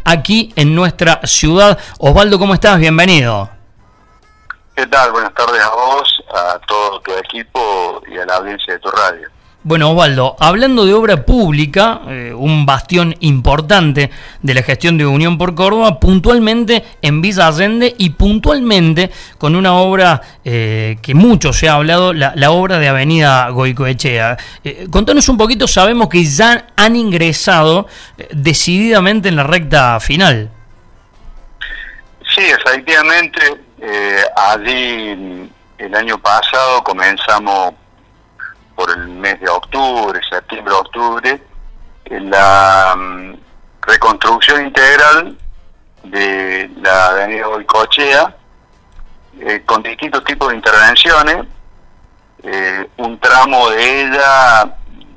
aquí en nuestra ciudad. Osvaldo, ¿cómo estás? Bienvenido. ¿Qué tal? Buenas tardes a vos, a todo tu equipo y a la audiencia de tu radio. Bueno, Osvaldo, hablando de obra pública, un bastión importante de la gestión de Unión por Córdoba, puntualmente en Villa Allende y puntualmente con una obra que mucho se ha hablado, la obra de Avenida Goicoechea. Contanos un poquito, sabemos que ya han ingresado decididamente en la recta final. Sí, efectivamente, allí el año pasado comenzamos por el mes de octubre, septiembre-octubre, la reconstrucción integral de la avenida Goicoechea, con distintos tipos de intervenciones, un tramo de ella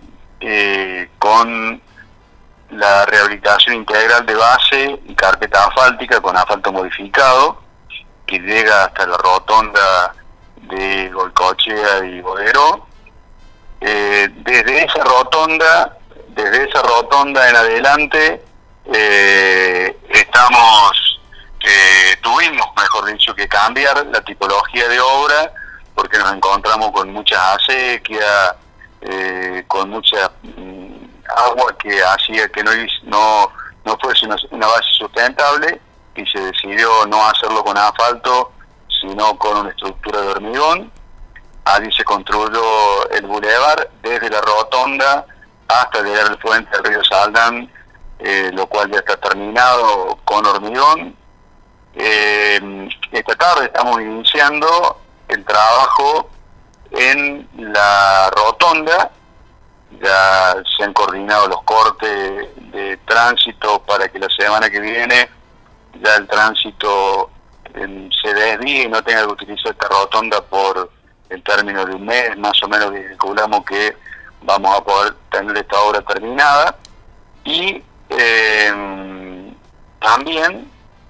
con la rehabilitación integral de base y carpeta asfáltica con asfalto modificado, que llega hasta la rotonda de Goicoechea y Boderó. Desde esa rotonda en adelante tuvimos, mejor dicho, que cambiar la tipología de obra porque nos encontramos con mucha acequia, con mucha agua que hacía que no fuese una base sustentable, y se decidió no hacerlo con asfalto sino con una estructura de hormigón. Allí se construyó el bulevar desde la rotonda hasta llegar al puente del río Saldán, lo cual ya está terminado con hormigón. Esta tarde estamos iniciando el trabajo en la rotonda. Ya se han coordinado los cortes de tránsito para que la semana que viene ya el tránsito se desvíe y no tenga que utilizar esta rotonda por el término de un mes, más o menos calculamos que vamos a poder tener esta obra terminada. Y también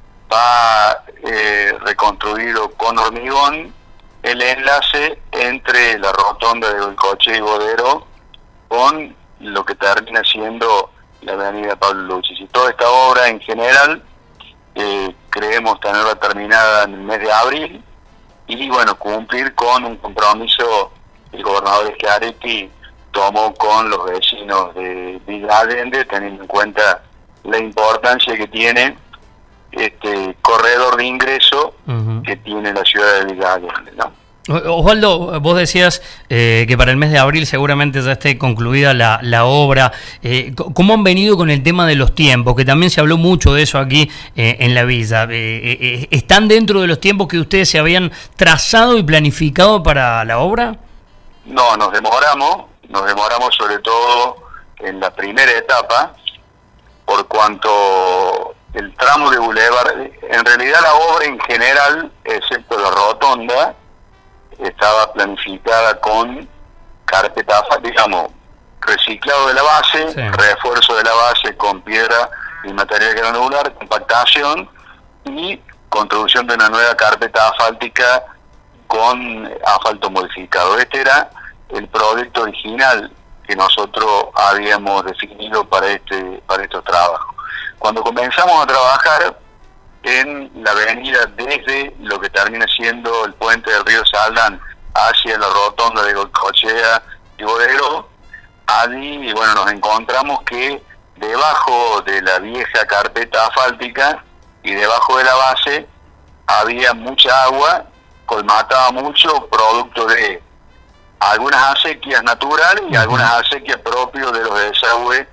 va reconstruido con hormigón el enlace entre la rotonda de Goicoechea y Boderó con lo que termina siendo la avenida Pablo Luchis. Y toda esta obra en general creemos tenerla terminada en el mes de abril, y bueno, cumplir con un compromiso que el gobernador Schiaretti tomó con los vecinos de Villa Allende, teniendo en cuenta la importancia que tiene este corredor de ingreso que tiene la ciudad de Villa Allende, ¿no? Osvaldo, vos decías que para el mes de abril seguramente ya esté concluida la obra. ¿Cómo han venido con el tema de los tiempos? Que también se habló mucho de eso aquí en la villa. ¿Están dentro de los tiempos que ustedes se habían trazado y planificado para la obra? No, nos demoramos sobre todo en la primera etapa, por cuanto el tramo de bulevar, en realidad la obra en general, excepto la rotonda, estaba planificada con carpeta, digamos, reciclado de la base, sí, refuerzo de la base con piedra y material granular, compactación y construcción de una nueva carpeta asfáltica con asfalto modificado. Este era el proyecto original que nosotros habíamos definido para estos trabajos. Cuando comenzamos a trabajar en la avenida desde lo que termina siendo el puente del río Saldán hacia la rotonda de Goicoechea y Boderó, allí bueno, nos encontramos que debajo de la vieja carpeta asfáltica y debajo de la base había mucha agua, colmataba mucho, producto de algunas acequias naturales y algunas acequias propias de los desagües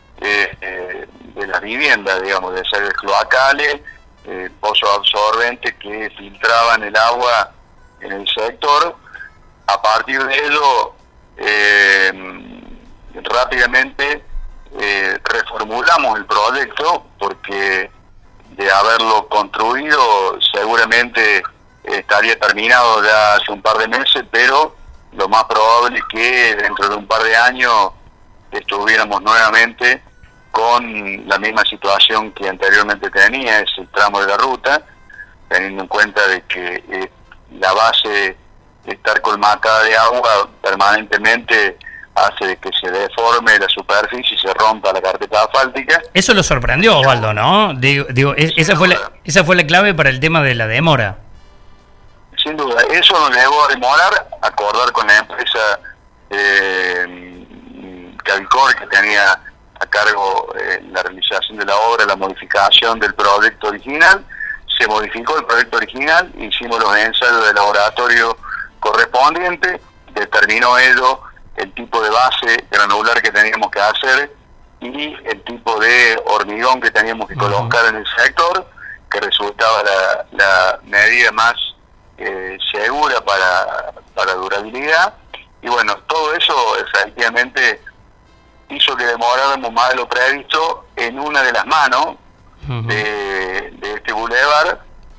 de las viviendas, digamos, desagües cloacales, pozos absorbentes que filtraban el agua en el sector. A partir de ello, rápidamente reformulamos el proyecto, porque de haberlo construido seguramente estaría terminado ya hace un par de meses, pero lo más probable es que dentro de un par de años estuviéramos nuevamente con la misma situación que anteriormente tenía, es el tramo de la ruta, teniendo en cuenta de que la base de estar colmatada de agua permanentemente hace de que se deforme la superficie y se rompa la carpeta asfáltica. Eso lo sorprendió, Osvaldo, ¿no? Esa fue la clave para el tema de la demora. Sin duda, eso nos llevó a demorar, acordar con la empresa Calcor, que tenía a cargo la realización de la obra, la modificación del proyecto original. Se modificó el proyecto original, hicimos los ensayos de laboratorio correspondientes, determinó ello el tipo de base granular que teníamos que hacer y el tipo de hormigón que teníamos que colocar en el sector, que resultaba la medida más segura para durabilidad. Y bueno, todo eso efectivamente hizo que demoráramos más de lo previsto en una de las manos de este bulevar,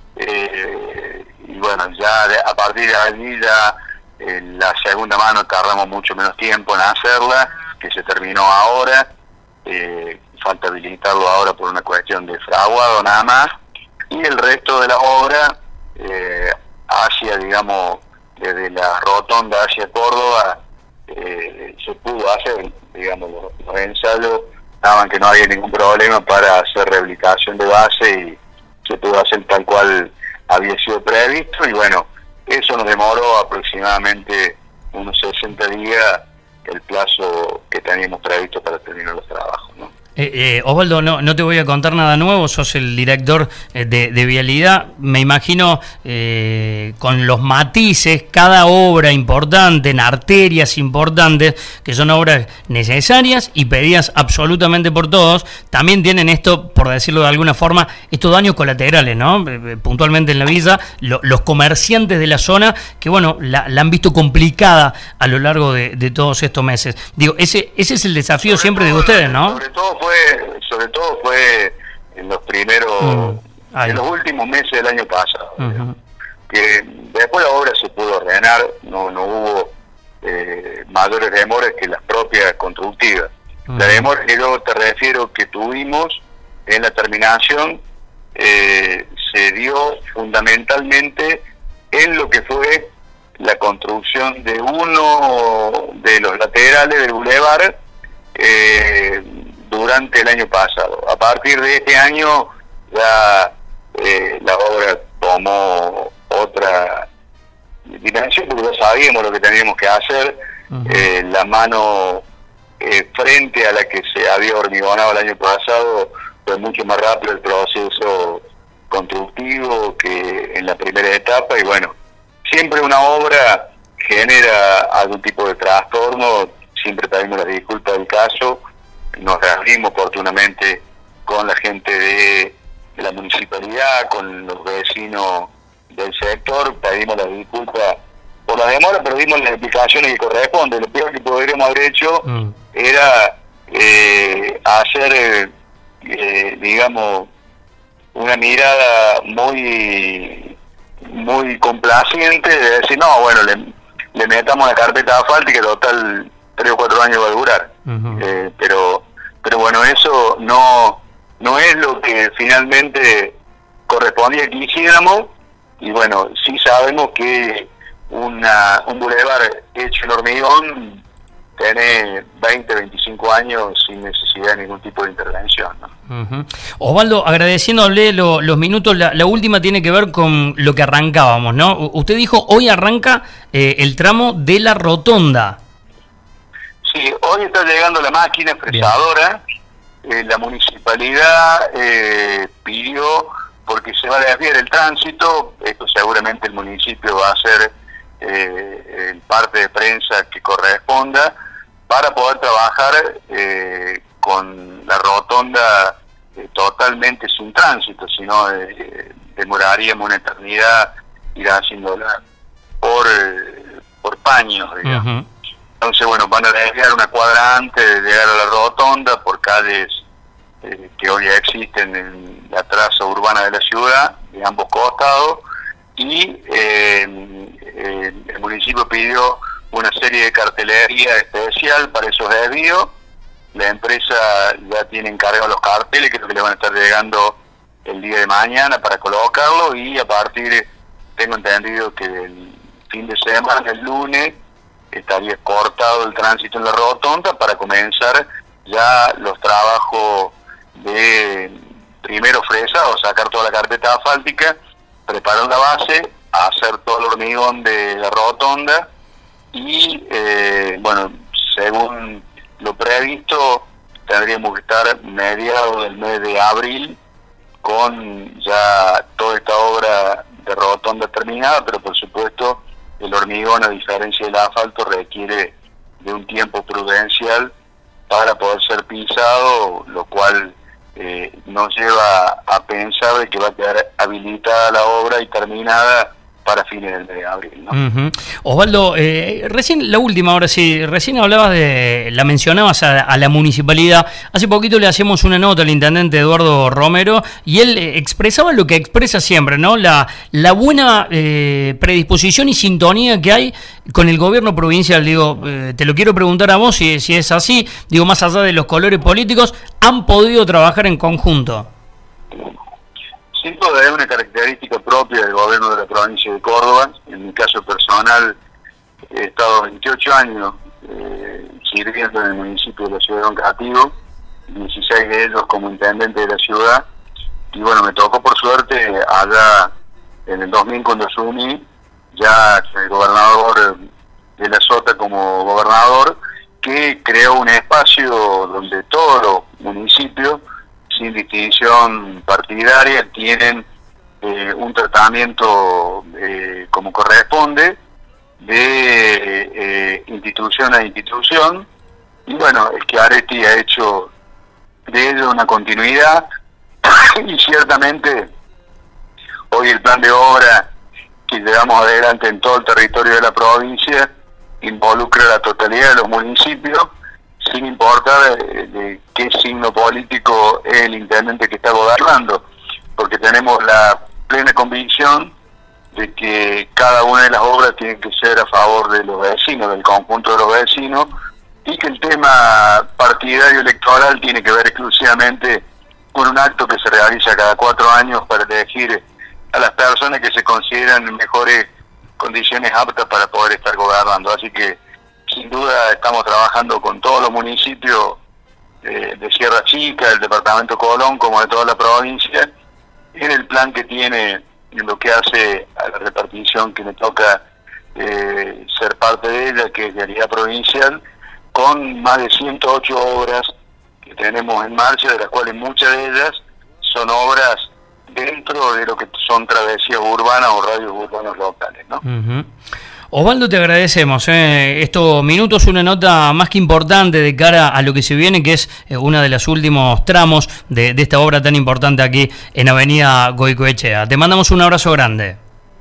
y bueno, ya a partir de allí ya la segunda mano tardamos mucho menos tiempo en hacerla, que se terminó ahora. Falta habilitarlo ahora por una cuestión de fraguado nada más, y el resto de la obra hacia, digamos, desde la rotonda hacia Córdoba, se pudo hacer, digamos, los ensayos daban que no había ningún problema para hacer rehabilitación de base y se pudo hacer tal cual había sido previsto. Y bueno, eso nos demoró aproximadamente unos 60 días, el plazo que teníamos previsto para terminar los trabajos, ¿no? Osvaldo, no te voy a contar nada nuevo, sos el director de Vialidad. Me imagino con los matices, cada obra importante, en arterias importantes, que son obras necesarias y pedidas absolutamente por todos, también tienen esto, por decirlo de alguna forma, estos daños colaterales, ¿no? Puntualmente en la villa, los comerciantes de la zona, que bueno, la han visto complicada a lo largo de todos estos meses. Digo, ese es el desafío siempre de ustedes, ¿no? Sobre todo fue en los primeros, en los últimos meses del año pasado, que después la obra se pudo ordenar, no hubo mayores demoras que las propias constructivas. La demora que yo te refiero que tuvimos en la terminación se dio fundamentalmente en lo que fue la construcción de uno de los laterales del bulevar durante el año pasado. A partir de este año ya la obra tomó otra dimensión, porque ya sabíamos lo que teníamos que hacer. La mano frente a la que se había hormigonado el año pasado fue mucho más rápido el proceso constructivo que en la primera etapa, y bueno, siempre una obra genera algún tipo de trastorno. Siempre pedimos las disculpas del caso, nos reunimos oportunamente con la gente de la municipalidad, con los vecinos del sector, pedimos las disculpas por la demora, pero dimos las explicaciones que corresponden. Lo peor que podríamos haber hecho era hacer, digamos, una mirada muy complaciente de decir, no, bueno, le metamos la carpeta asfáltica, que total 3 o 4 años va a durar. Pero bueno, eso no es lo que finalmente correspondía que hiciéramos. Y bueno, sí sabemos que un bulevar hecho en hormigón tiene 20, 25 años sin necesidad de ningún tipo de intervención, ¿no? Osvaldo, agradeciéndole los minutos, la última tiene que ver con lo que arrancábamos, ¿no? Usted dijo, hoy arranca el tramo de la rotonda. Sí, hoy está llegando la máquina expresadora. La municipalidad pidió, porque se va a desviar el tránsito, esto seguramente el municipio va a hacer el parte de prensa que corresponda, para poder trabajar con la rotonda totalmente sin tránsito, si no demoraríamos una eternidad ir haciéndola por paños, digamos. Entonces, bueno, van a desviar una cuadra antes de llegar a la rotonda por calles que hoy existen en la traza urbana de la ciudad, de ambos costados, y el municipio pidió una serie de cartelería especial para esos desvíos. La empresa ya tiene encargado los carteles, creo que le van a estar llegando el día de mañana para colocarlo, y a partir, tengo entendido que el fin de semana, el lunes, estaría cortado el tránsito en la rotonda para comenzar ya los trabajos de primero fresado, sacar toda la carpeta asfáltica, preparar la base, hacer todo el hormigón de la rotonda y bueno, según lo previsto tendríamos que estar mediados del mes de abril con ya toda esta obra de rotonda terminada, pero por supuesto el hormigón, a diferencia del asfalto, requiere de un tiempo prudencial para poder ser pisado, lo cual nos lleva a pensar de que va a quedar habilitada la obra y terminada para fines del mes de abril, ¿no? Osvaldo, recién, la última, ahora sí, recién hablabas la mencionabas a la municipalidad. Hace poquito le hacíamos una nota al intendente Eduardo Romero y él expresaba lo que expresa siempre, ¿no? La buena predisposición y sintonía que hay con el gobierno provincial. Digo, te lo quiero preguntar a vos si es así. Digo, más allá de los colores políticos, ¿han podido trabajar en conjunto? Sin duda es una característica propia del gobierno de la provincia de Córdoba. En mi caso personal, he estado 28 años sirviendo en el municipio de la ciudad de Don Cativo, 16 de ellos como intendente de la ciudad, y bueno, me tocó por suerte allá en el 2000 cuando asumí, ya el gobernador de la Sota como gobernador, que creó un espacio donde todos los municipios, sin distinción partidaria, tienen un tratamiento como corresponde, de institución a institución, y bueno, el Chiaretti ha hecho de ello una continuidad, y ciertamente hoy el plan de obra que llevamos adelante en todo el territorio de la provincia involucra a la totalidad de los municipios, sin importar de qué signo político es el intendente que está gobernando, porque tenemos la plena convicción de que cada una de las obras tiene que ser a favor de los vecinos, del conjunto de los vecinos, y que el tema partidario electoral tiene que ver exclusivamente con un acto que se realiza cada 4 años para elegir a las personas que se consideran en mejores condiciones aptas para poder estar gobernando. Así que sin duda estamos trabajando con todos los municipios de Sierra Chica, del departamento Colón, como de toda la provincia, en el plan que tiene en lo que hace a la repartición que me toca ser parte de ella, que es de realidad provincial, con más de 108 obras que tenemos en marcha, de las cuales muchas de ellas son obras dentro de lo que son travesías urbanas o radios urbanos locales, ¿no? Osvaldo, te agradecemos. Estos minutos, una nota más que importante de cara a lo que se viene, que es uno de los últimos tramos de esta obra tan importante aquí en Avenida Goicoechea. Te mandamos un abrazo grande.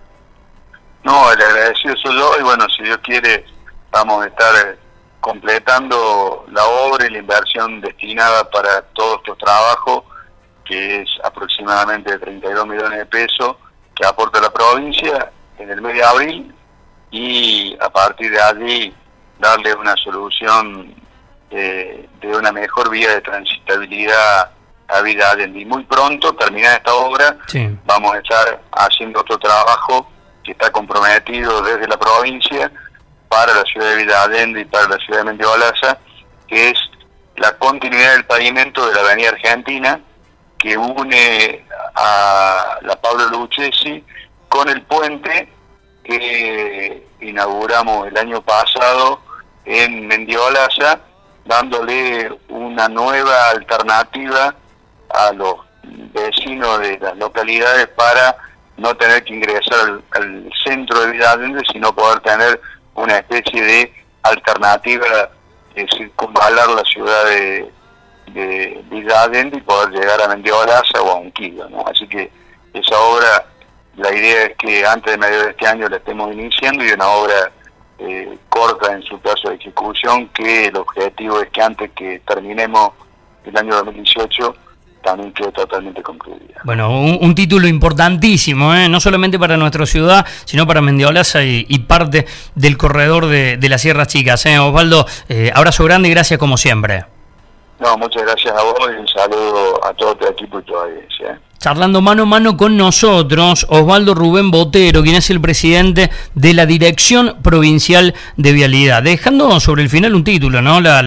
No, el agradecido soy yo, y bueno, si Dios quiere, vamos a estar completando la obra y la inversión destinada para todos estos trabajos, que es aproximadamente de 32 millones de pesos, que aporta la provincia en el mes de abril, y a partir de allí darle una solución de una mejor vía de transitabilidad a Villa Allende. Y muy pronto, terminada esta obra, sí, vamos a estar haciendo otro trabajo que está comprometido desde la provincia para la ciudad de Villa Allende y para la ciudad de Mendiolaza, que es la continuidad del pavimento de la Avenida Argentina, que une a la Pablo Lucchesi con el puente que inauguramos el año pasado en Mendiolaza, dándole una nueva alternativa a los vecinos de las localidades para no tener que ingresar al centro de Villa Allende, sino poder tener una especie de alternativa de circunvalar la ciudad de Villa Allende y poder llegar a Mendiolaza o a Unquillo, ¿no? Así que esa obra, la idea es que antes de medio de este año la estemos iniciando, y una obra corta en su plazo de ejecución, que el objetivo es que antes que terminemos el año 2018 también quede totalmente concluida. Bueno, un título importantísimo, no solamente para nuestra ciudad, sino para Mendiolaza y parte del corredor de las Sierras Chicas. Osvaldo, abrazo grande y gracias como siempre. No, muchas gracias a vos y un saludo a todo tu equipo y tu audiencia. charlando mano a mano con nosotros Osvaldo Rubén Botero, quien es el presidente de la Dirección Provincial de Vialidad, dejando sobre el final un título, ¿no?